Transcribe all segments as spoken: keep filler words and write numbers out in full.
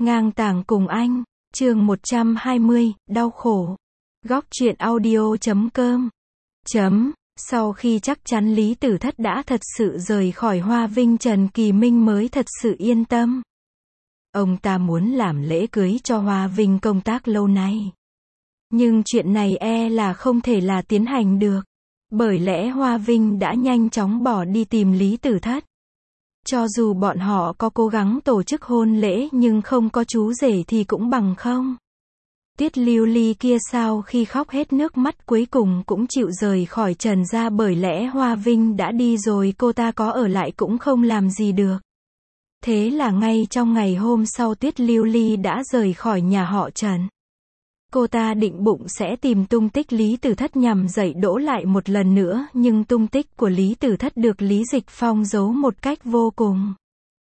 Ngang tàng cùng anh, chương một trăm hai mươi, đau khổ. Góc truyện audio chấm com. Chấm. Sau khi chắc chắn Lý Tử Thất đã thật sự rời khỏi Hoa Vinh, Trần Kỳ Minh mới thật sự yên tâm. Ông ta muốn làm lễ cưới cho Hoa Vinh công tác lâu nay. Nhưng chuyện này e là không thể là tiến hành được. Bởi lẽ Hoa Vinh đã nhanh chóng bỏ đi tìm Lý Tử Thất. Cho dù bọn họ có cố gắng tổ chức hôn lễ nhưng không có chú rể thì cũng bằng không. Tiết Lưu Ly kia sau khi khóc hết nước mắt cuối cùng cũng chịu rời khỏi Trần gia, bởi lẽ Hoa Vinh đã đi rồi cô ta có ở lại cũng không làm gì được. Thế là ngay trong ngày hôm sau Tiết Lưu Ly đã rời khỏi nhà họ Trần. Cô ta định bụng sẽ tìm tung tích Lý Tử Thất nhằm dạy dỗ lại một lần nữa, nhưng tung tích của Lý Tử Thất được Lý Dịch Phong giấu một cách vô cùng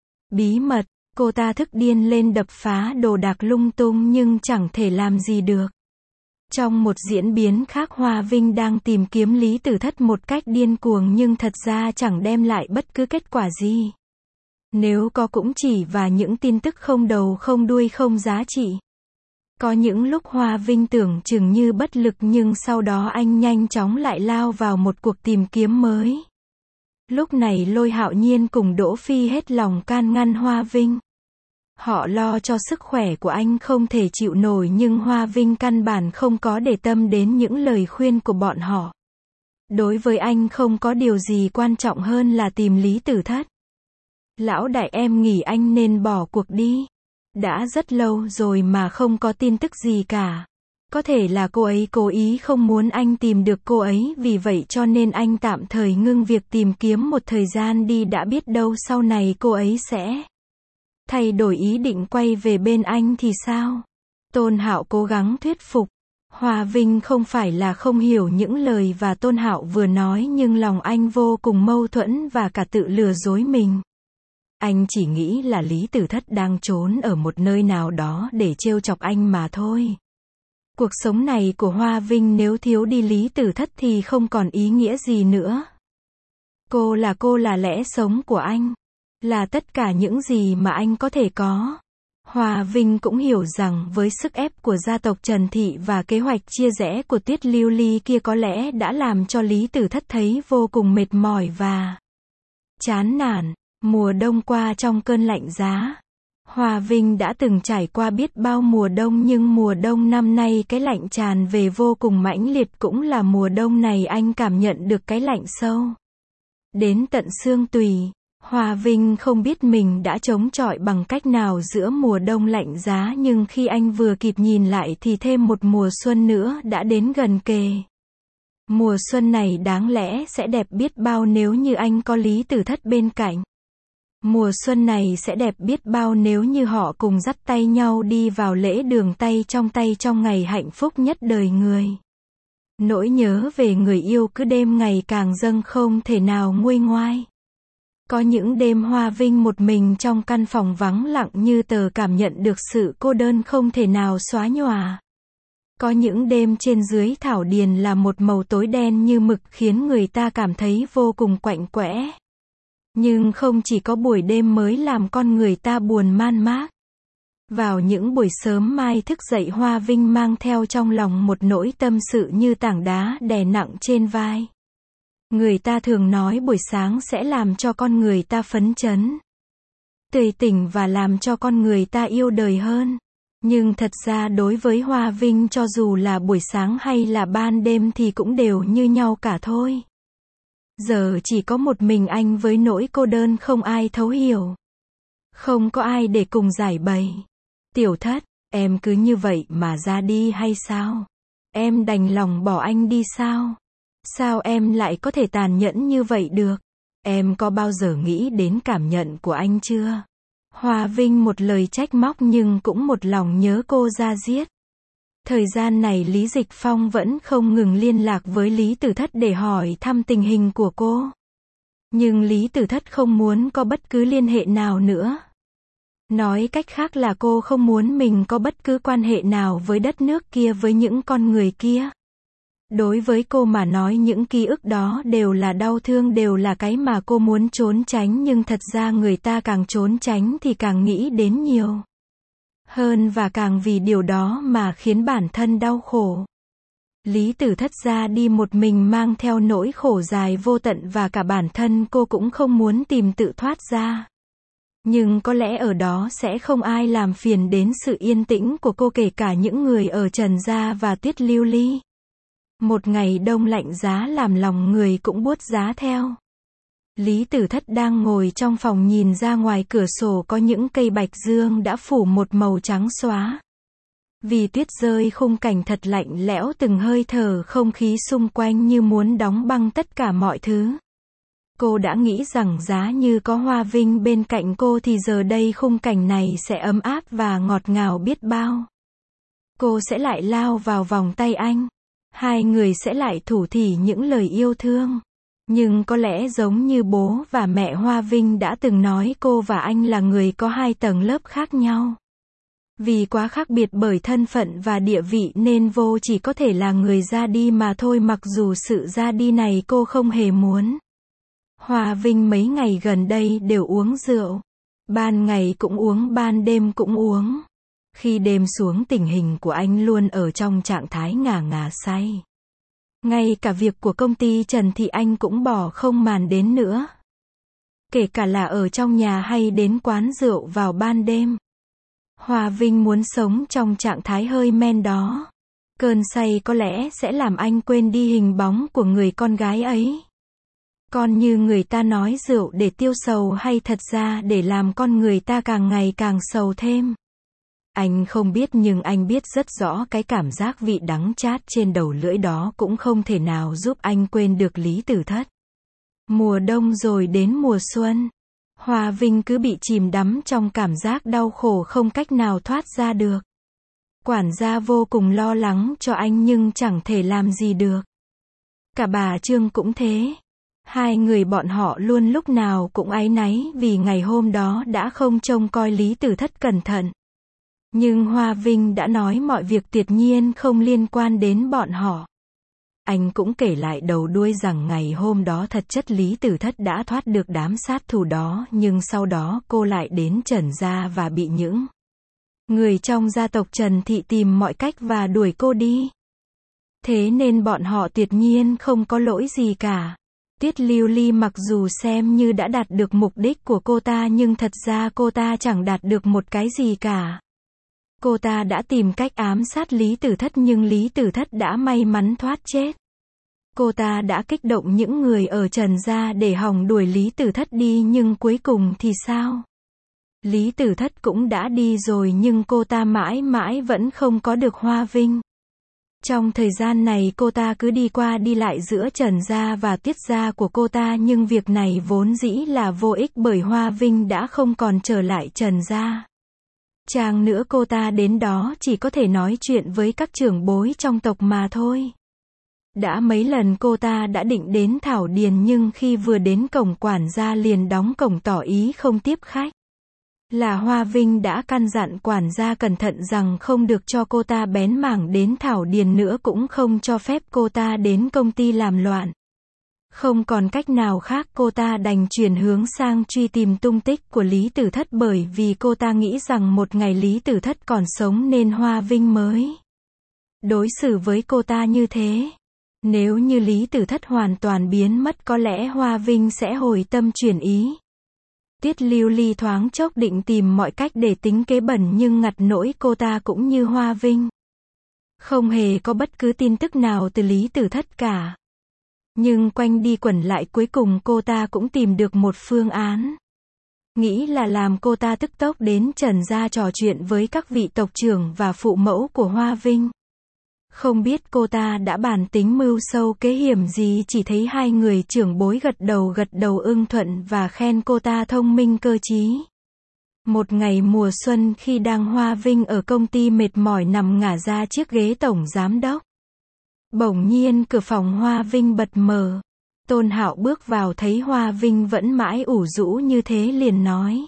bí mật. Cô ta thức điên lên đập phá đồ đạc lung tung nhưng chẳng thể làm gì được. Trong một diễn biến khác, Hoa Vinh đang tìm kiếm Lý Tử Thất một cách điên cuồng nhưng thật ra chẳng đem lại bất cứ kết quả gì. Nếu có cũng chỉ và những tin tức không đầu không đuôi không giá trị. Có những lúc Hoa Vinh tưởng chừng như bất lực nhưng sau đó anh nhanh chóng lại lao vào một cuộc tìm kiếm mới. Lúc này Lôi Hạo Nhiên cùng Đỗ Phi hết lòng can ngăn Hoa Vinh. Họ lo cho sức khỏe của anh không thể chịu nổi nhưng Hoa Vinh căn bản không có để tâm đến những lời khuyên của bọn họ. Đối với anh không có điều gì quan trọng hơn là tìm Lý Tử Thất. Lão đại, em nghĩ anh nên bỏ cuộc đi. Đã rất lâu rồi mà không có tin tức gì cả. Có thể là cô ấy cố ý không muốn anh tìm được cô ấy, vì vậy cho nên anh tạm thời ngưng việc tìm kiếm một thời gian đi, đã biết đâu sau này cô ấy sẽ thay đổi ý định quay về bên anh thì sao? Tôn Hạo cố gắng thuyết phục. Hoa Vinh không phải là không hiểu những lời và Tôn Hạo vừa nói nhưng lòng anh vô cùng mâu thuẫn và cả tự lừa dối mình. Anh chỉ nghĩ là Lý Tử Thất đang trốn ở một nơi nào đó để trêu chọc anh mà thôi. Cuộc sống này của Hoa Vinh nếu thiếu đi Lý Tử Thất thì không còn ý nghĩa gì nữa. Cô là cô là lẽ sống của anh. Là tất cả những gì mà anh có thể có. Hoa Vinh cũng hiểu rằng với sức ép của gia tộc Trần Thị và kế hoạch chia rẽ của Tiết Lưu Ly kia có lẽ đã làm cho Lý Tử Thất thấy vô cùng mệt mỏi và chán nản. Mùa đông qua trong cơn lạnh giá. Hoa Vinh đã từng trải qua biết bao mùa đông nhưng mùa đông năm nay cái lạnh tràn về vô cùng mãnh liệt, cũng là mùa đông này anh cảm nhận được cái lạnh sâu đến tận xương tùy. Hoa Vinh không biết mình đã chống chọi bằng cách nào giữa mùa đông lạnh giá, nhưng khi anh vừa kịp nhìn lại thì thêm một mùa xuân nữa đã đến gần kề. Mùa xuân này đáng lẽ sẽ đẹp biết bao nếu như anh có Lý Tử Thất bên cạnh. Mùa xuân này sẽ đẹp biết bao nếu như họ cùng dắt tay nhau đi vào lễ đường tay trong tay trong ngày hạnh phúc nhất đời người. Nỗi nhớ về người yêu cứ đêm ngày càng dâng không thể nào nguôi ngoai. Có những đêm Hoa Vinh một mình trong căn phòng vắng lặng như tờ, cảm nhận được sự cô đơn không thể nào xóa nhòa. Có những đêm trên dưới thảo điền là một màu tối đen như mực khiến người ta cảm thấy vô cùng quạnh quẽ. Nhưng không chỉ có buổi đêm mới làm con người ta buồn man mác. Vào những buổi sớm mai thức dậy, Hoa Vinh mang theo trong lòng một nỗi tâm sự như tảng đá đè nặng trên vai. Người ta thường nói buổi sáng sẽ làm cho con người ta phấn chấn, tươi tỉnh và làm cho con người ta yêu đời hơn. Nhưng thật ra đối với Hoa Vinh, cho dù là buổi sáng hay là ban đêm thì cũng đều như nhau cả thôi. Giờ chỉ có một mình anh với nỗi cô đơn không ai thấu hiểu. Không có ai để cùng giải bày. Tiểu Thất, em cứ như vậy mà ra đi hay sao? Em đành lòng bỏ anh đi sao? Sao em lại có thể tàn nhẫn như vậy được? Em có bao giờ nghĩ đến cảm nhận của anh chưa? Hoa Vinh một lời trách móc nhưng cũng một lòng nhớ cô ra giết. Thời gian này Lý Dịch Phong vẫn không ngừng liên lạc với Lý Tử Thất để hỏi thăm tình hình của cô. Nhưng Lý Tử Thất không muốn có bất cứ liên hệ nào nữa. Nói cách khác là cô không muốn mình có bất cứ quan hệ nào với đất nước kia, với những con người kia. Đối với cô mà nói những ký ức đó đều là đau thương, đều là cái mà cô muốn trốn tránh, nhưng thật ra người ta càng trốn tránh thì càng nghĩ đến nhiều Hơn và càng vì điều đó mà khiến bản thân đau khổ. Lý Tử Thất ra đi một mình mang theo nỗi khổ dài vô tận và cả bản thân cô cũng không muốn tìm tự thoát ra. Nhưng có lẽ ở đó sẽ không ai làm phiền đến sự yên tĩnh của cô kể cả những người ở Trần Gia và Tuyết Lưu Ly. Một ngày đông lạnh giá làm lòng người cũng buốt giá theo. Lý Tử Thất đang ngồi trong phòng nhìn ra ngoài cửa sổ có những cây bạch dương đã phủ một màu trắng xóa. Vì tuyết rơi khung cảnh thật lạnh lẽo từng hơi thở không khí xung quanh như muốn đóng băng tất cả mọi thứ. Cô đã nghĩ rằng giá như có Hoa Vinh bên cạnh cô thì giờ đây khung cảnh này sẽ ấm áp và ngọt ngào biết bao. Cô sẽ lại lao vào vòng tay anh. Hai người sẽ lại thủ thỉ những lời yêu thương. Nhưng có lẽ giống như bố và mẹ Hoa Vinh đã từng nói cô và anh là người có hai tầng lớp khác nhau. Vì quá khác biệt bởi thân phận và địa vị nên vô chỉ có thể là người ra đi mà thôi, mặc dù sự ra đi này cô không hề muốn. Hoa Vinh mấy ngày gần đây đều uống rượu. Ban ngày cũng uống, ban đêm cũng uống. Khi đêm xuống tình hình của anh luôn ở trong trạng thái ngà ngà say. Ngay cả việc của công ty Trần Thị anh cũng bỏ không màn đến nữa. Kể cả là ở trong nhà hay đến quán rượu vào ban đêm. Hoa Vinh muốn sống trong trạng thái hơi men đó. Cơn say có lẽ sẽ làm anh quên đi hình bóng của người con gái ấy. Còn như người ta nói rượu để tiêu sầu hay thật ra để làm con người ta càng ngày càng sầu thêm. Anh không biết nhưng anh biết rất rõ cái cảm giác vị đắng chát trên đầu lưỡi đó cũng không thể nào giúp anh quên được Lý Tử Thất. Mùa đông rồi đến mùa xuân. Hoa Vinh cứ bị chìm đắm trong cảm giác đau khổ không cách nào thoát ra được. Quản gia vô cùng lo lắng cho anh nhưng chẳng thể làm gì được. Cả bà Trương cũng thế. Hai người bọn họ luôn lúc nào cũng áy náy vì ngày hôm đó đã không trông coi Lý Tử Thất cẩn thận. Nhưng Hoa Vinh đã nói mọi việc tuyệt nhiên không liên quan đến bọn họ. Anh cũng kể lại đầu đuôi rằng ngày hôm đó thật chất Lý Tử Thất đã thoát được đám sát thủ đó, nhưng sau đó cô lại đến Trần Gia và bị những người trong gia tộc Trần Thị tìm mọi cách và đuổi cô đi. Thế nên bọn họ tuyệt nhiên không có lỗi gì cả. Tuyết Lưu Ly mặc dù xem như đã đạt được mục đích của cô ta nhưng thật ra cô ta chẳng đạt được một cái gì cả. Cô ta đã tìm cách ám sát Lý Tử Thất nhưng Lý Tử Thất đã may mắn thoát chết. Cô ta đã kích động những người ở Trần Gia để hòng đuổi Lý Tử Thất đi nhưng cuối cùng thì sao? Lý Tử Thất cũng đã đi rồi nhưng cô ta mãi mãi vẫn không có được Hoa Vinh. Trong thời gian này cô ta cứ đi qua đi lại giữa Trần Gia và Tiết Gia của cô ta nhưng việc này vốn dĩ là vô ích bởi Hoa Vinh đã không còn trở lại Trần Gia. Chàng nữa cô ta đến đó chỉ có thể nói chuyện với các trưởng bối trong tộc mà thôi. Đã mấy lần cô ta đã định đến Thảo Điền nhưng khi vừa đến cổng quản gia liền đóng cổng tỏ ý không tiếp khách. Là Hoa Vinh đã căn dặn quản gia cẩn thận rằng không được cho cô ta bén mảng đến Thảo Điền nữa cũng không cho phép cô ta đến công ty làm loạn. Không còn cách nào khác cô ta đành chuyển hướng sang truy tìm tung tích của Lý Tử Thất bởi vì cô ta nghĩ rằng một ngày Lý Tử Thất còn sống nên Hoa Vinh mới đối xử với cô ta như thế. Nếu như Lý Tử Thất hoàn toàn biến mất có lẽ Hoa Vinh sẽ hồi tâm chuyển ý. Tuyết Lưu Ly thoáng chốc định tìm mọi cách để tính kế bẩn nhưng ngặt nỗi cô ta cũng như Hoa Vinh. Không hề có bất cứ tin tức nào từ Lý Tử Thất cả. Nhưng quanh đi quẩn lại cuối cùng cô ta cũng tìm được một phương án. Nghĩ là làm cô ta tức tốc đến Trần Gia trò chuyện với các vị tộc trưởng và phụ mẫu của Hoa Vinh. Không biết cô ta đã bàn tính mưu sâu kế hiểm gì, chỉ thấy hai người trưởng bối gật đầu gật đầu ưng thuận và khen cô ta thông minh cơ trí. Một ngày mùa xuân khi đang Hoa Vinh ở công ty mệt mỏi nằm ngả ra chiếc ghế tổng giám đốc. Bỗng nhiên cửa phòng Hoa Vinh bật mở. Tôn Hạo bước vào thấy Hoa Vinh vẫn mãi ủ rũ như thế liền nói.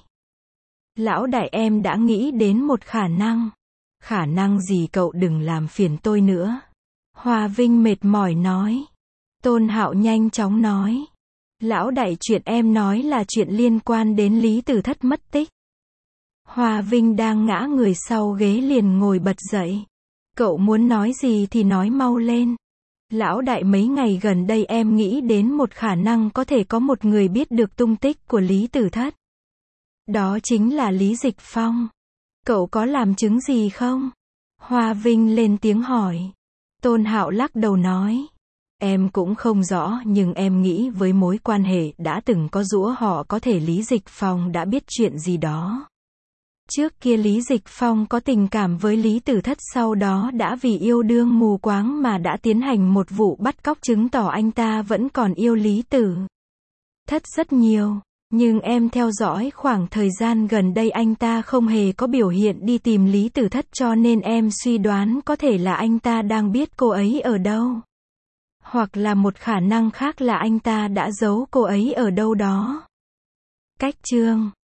Lão đại em đã nghĩ đến một khả năng. Khả năng gì cậu đừng làm phiền tôi nữa. Hoa Vinh mệt mỏi nói. Tôn Hạo nhanh chóng nói. Lão đại chuyện em nói là chuyện liên quan đến Lý Tử Thất mất tích. Hoa Vinh đang ngã người sau ghế liền ngồi bật dậy. Cậu muốn nói gì thì nói mau lên. Lão đại, mấy ngày gần đây em nghĩ đến một khả năng có thể có một người biết được tung tích của Lý Tử Thất. Đó chính là Lý Dịch Phong. Cậu có làm chứng gì không? Hoa Vinh lên tiếng hỏi. Tôn Hạo lắc đầu nói. Em cũng không rõ, nhưng em nghĩ với mối quan hệ đã từng có giữa họ có thể Lý Dịch Phong đã biết chuyện gì đó. Trước kia Lý Dịch Phong có tình cảm với Lý Tử Thất, sau đó đã vì yêu đương mù quáng mà đã tiến hành một vụ bắt cóc, chứng tỏ anh ta vẫn còn yêu Lý Tử Thất rất nhiều. Nhưng em theo dõi khoảng thời gian gần đây anh ta không hề có biểu hiện đi tìm Lý Tử Thất, cho nên em suy đoán có thể là anh ta đang biết cô ấy ở đâu. Hoặc là một khả năng khác là anh ta đã giấu cô ấy ở đâu đó. Cách chương